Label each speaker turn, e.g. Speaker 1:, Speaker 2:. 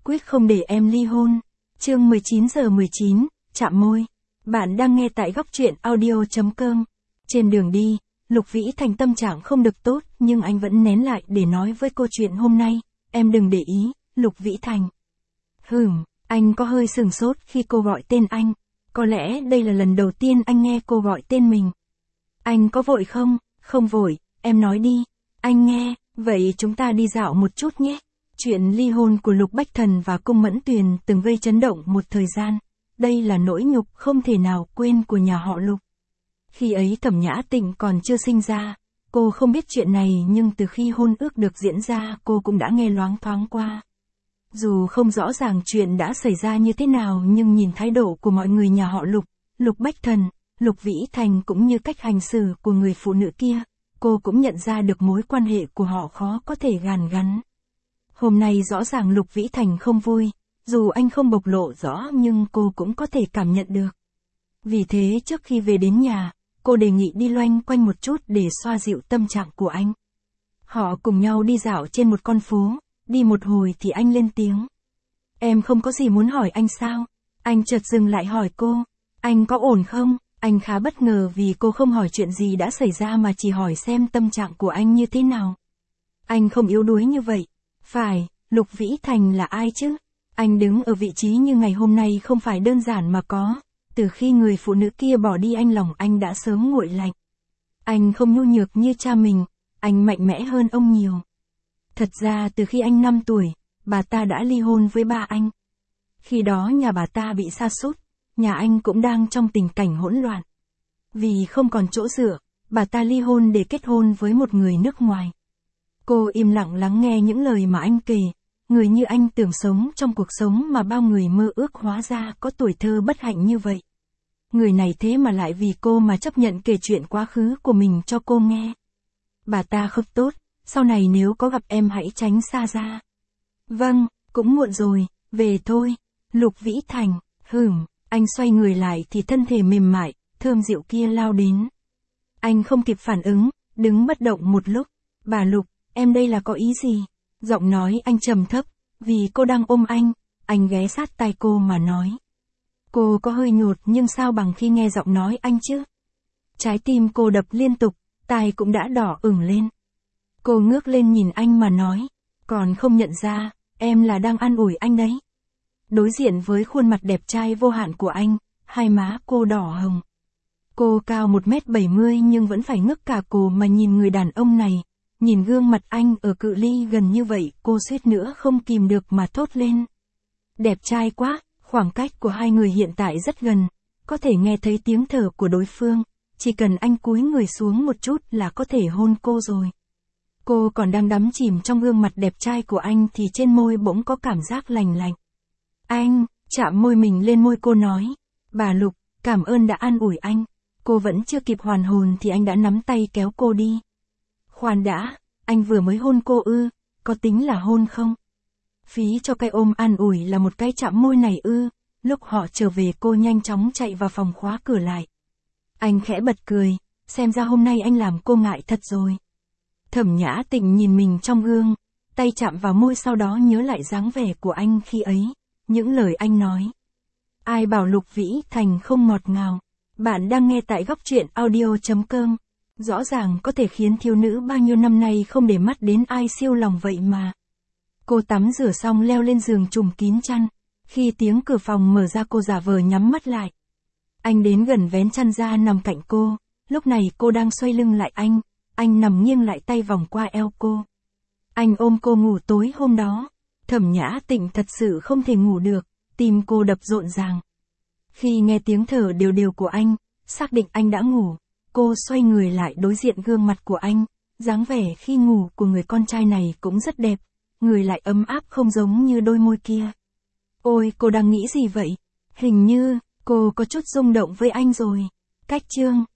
Speaker 1: quyết không để em ly hôn. Chương 19:19, chạm môi. Bạn đang nghe tại góc truyện audio.com. Trên đường đi, Lục Vĩ Thành tâm trạng không được tốt, nhưng anh vẫn nén lại để nói với cô chuyện hôm nay. Em đừng để ý, Lục Vĩ Thành. Anh có hơi sửng sốt khi cô gọi tên anh. Có lẽ đây là lần đầu tiên anh nghe cô gọi tên mình. Anh có vội không? Không vội, em nói đi. Anh nghe, vậy chúng ta đi dạo một chút nhé. Chuyện ly hôn của Lục Bách Thần và Cung Mẫn Tuyền từng gây chấn động một thời gian. Đây là nỗi nhục không thể nào quên của nhà họ Lục. Khi ấy Thẩm Nhã Tịnh còn chưa sinh ra, cô không biết chuyện này, nhưng từ khi hôn ước được diễn ra cô cũng đã nghe loáng thoáng qua. Dù không rõ ràng chuyện đã xảy ra như thế nào, nhưng nhìn thái độ của mọi người nhà họ Lục, Lục Bách Thần, Lục Vĩ Thành cũng như cách hành xử của người phụ nữ kia, cô cũng nhận ra được mối quan hệ của họ khó có thể gàn gắn. Hôm nay rõ ràng Lục Vĩ Thành không vui, dù anh không bộc lộ rõ nhưng cô cũng có thể cảm nhận được. Vì thế trước khi về đến nhà, cô đề nghị đi loanh quanh một chút để xoa dịu tâm trạng của anh. Họ cùng nhau đi dạo trên một con phố, đi một hồi thì anh lên tiếng. Em không có gì muốn hỏi anh sao? Anh chợt dừng lại hỏi cô, anh có ổn không? Anh khá bất ngờ vì cô không hỏi chuyện gì đã xảy ra mà chỉ hỏi xem tâm trạng của anh như thế nào. Anh không yếu đuối như vậy. Phải, Lục Vĩ Thành là ai chứ? Anh đứng ở vị trí như ngày hôm nay không phải đơn giản mà có. Từ khi người phụ nữ kia bỏ đi lòng anh đã sớm nguội lạnh. Anh không nhu nhược như cha mình, anh mạnh mẽ hơn ông nhiều. Thật ra từ khi anh 5 tuổi, bà ta đã ly hôn với ba anh. Khi đó nhà bà ta bị sa sút, nhà anh cũng đang trong tình cảnh hỗn loạn. Vì không còn chỗ dựa, bà ta ly hôn để kết hôn với một người nước ngoài. Cô im lặng lắng nghe những lời mà anh kể. Người như anh tưởng sống trong cuộc sống mà bao người mơ ước, hóa ra có tuổi thơ bất hạnh như vậy. Người này thế mà lại vì cô mà chấp nhận kể chuyện quá khứ của mình cho cô nghe. Bà ta không tốt, sau này nếu có gặp em hãy tránh xa ra. Vâng, cũng muộn rồi, về thôi. Lục Vĩ Thành, anh xoay người lại thì thân thể mềm mại, thơm dịu kia lao đến. Anh không kịp phản ứng, đứng bất động một lúc. Bà Lục, em đây là có ý gì? Giọng nói anh trầm thấp, vì cô đang ôm anh ghé sát tai cô mà nói. Cô có hơi nhột nhưng sao bằng khi nghe giọng nói anh chứ? Trái tim cô đập liên tục, tai cũng đã đỏ ửng lên. Cô ngước lên nhìn anh mà nói, còn không nhận ra, em là đang an ủi anh đấy. Đối diện với khuôn mặt đẹp trai vô hạn của anh, hai má cô đỏ hồng. Cô cao 1m70 nhưng vẫn phải ngước cả cổ mà nhìn người đàn ông này. Nhìn gương mặt anh ở cự ly gần như vậy, cô suýt nữa không kìm được mà thốt lên. Đẹp trai quá, khoảng cách của hai người hiện tại rất gần, có thể nghe thấy tiếng thở của đối phương, chỉ cần anh cúi người xuống một chút là có thể hôn cô rồi. Cô còn đang đắm chìm trong gương mặt đẹp trai của anh thì trên môi bỗng có cảm giác lành lạnh. Anh, chạm môi mình lên môi cô nói, bà Lục, cảm ơn đã an ủi anh. Cô vẫn chưa kịp hoàn hồn thì anh đã nắm tay kéo cô đi. Khoan đã, anh vừa mới hôn cô ư, có tính là hôn không? Phí cho cái ôm an ủi là một cái chạm môi này ư? Lúc họ trở về cô nhanh chóng chạy vào phòng khóa cửa lại. Anh khẽ bật cười, xem ra hôm nay anh làm cô ngại thật rồi. Thẩm Nhã Tịnh nhìn mình trong gương, tay chạm vào môi sau đó nhớ lại dáng vẻ của anh khi ấy, những lời anh nói. Ai bảo Lục Vĩ Thành không ngọt ngào. Bạn đang nghe tại góc truyện audio.com. Rõ ràng có thể khiến thiếu nữ bao nhiêu năm nay không để mắt đến ai siêu lòng vậy mà. Cô tắm rửa xong leo lên giường trùm kín chăn. Khi tiếng cửa phòng mở ra cô giả vờ nhắm mắt lại. Anh đến gần vén chăn ra nằm cạnh cô. Lúc này cô đang xoay lưng lại anh nằm nghiêng lại tay vòng qua eo cô. Anh ôm cô ngủ tối hôm đó. Thẩm Nhã Tịnh thật sự không thể ngủ được, tim cô đập rộn ràng. Khi nghe tiếng thở đều đều của anh, xác định anh đã ngủ. Cô xoay người lại đối diện gương mặt của anh, dáng vẻ khi ngủ của người con trai này cũng rất đẹp, người lại ấm áp không giống như đôi môi kia. Ôi, cô đang nghĩ gì vậy? Hình như, cô có chút rung động với anh rồi. Cách chương